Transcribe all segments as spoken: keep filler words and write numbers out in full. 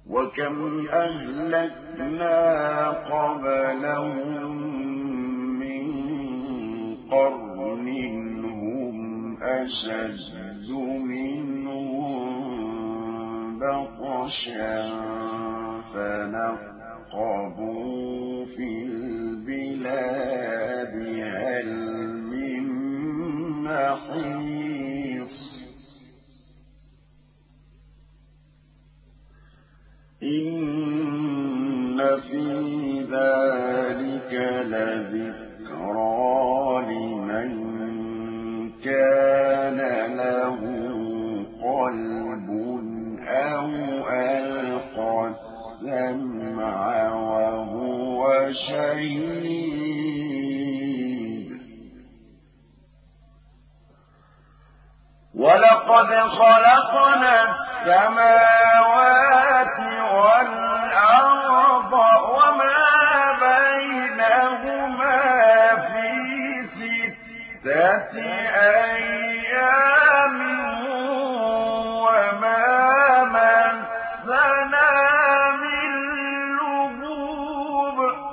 وكم أهلكنا قبلهم من قرن هم أشد منهم بطشا فنقبوا في البلاد هل من محيص إن في ذلك لذكرى لمن كان له قلب أو ألقى السمع وهو شهيد ولقد خلقنا السماوات والأرض وما بينهما في ستة أيام وما مسنا من لغوب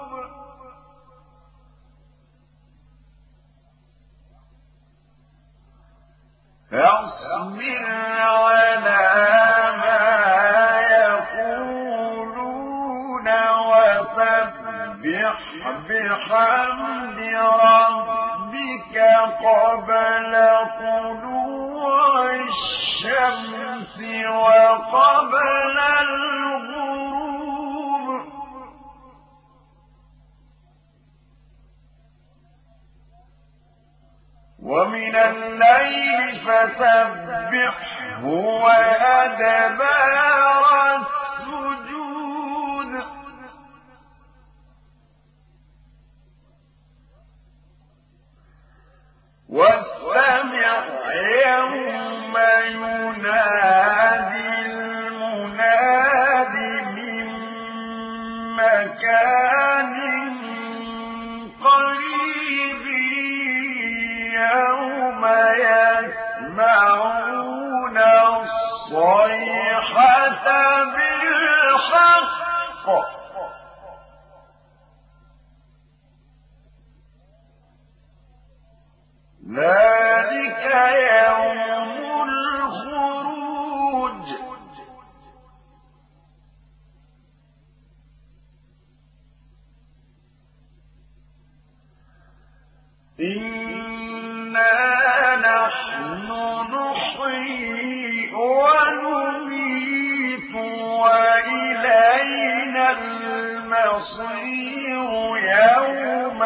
فاصبر على ما يقولون وسبح بحمد ربك قبل طلوع الشمس وقبل الغروب ومن الليل فسبحه وأدبار السجود واستمع يوم ينادي المناد من مكان قريب يوم يسمعون الصيحة بالحق ذلك يوم الخروج إنا نحن نحيي ونميت وإلينا المصير يوم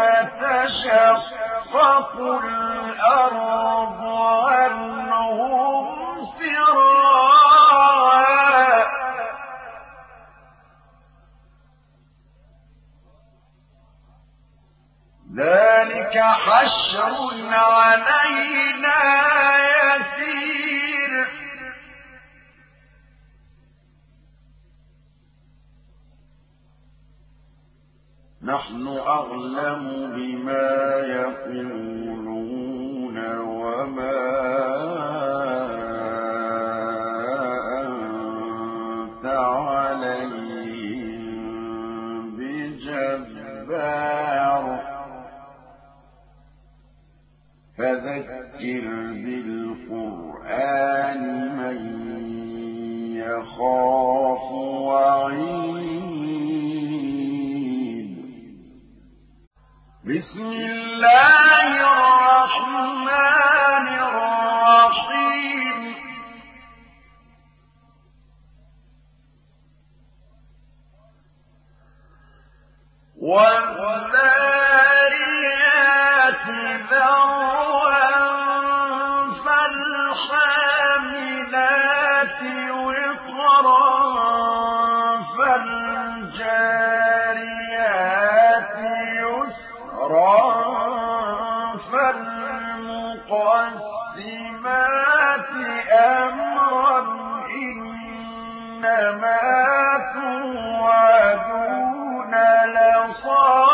تشقق الأرض عنهم سراعا ذلك حشر علينا يسير نحن أعلم بما يقولون وما أنت عليهم بجبار فذكر بالقرآن من يخاف وعيد بسم الله الرحمن الرحيم والذاريات ذروا فالحاملات وقرا فالجاريات يسرا فالمقسمات أمرا إنما توعدون لصادق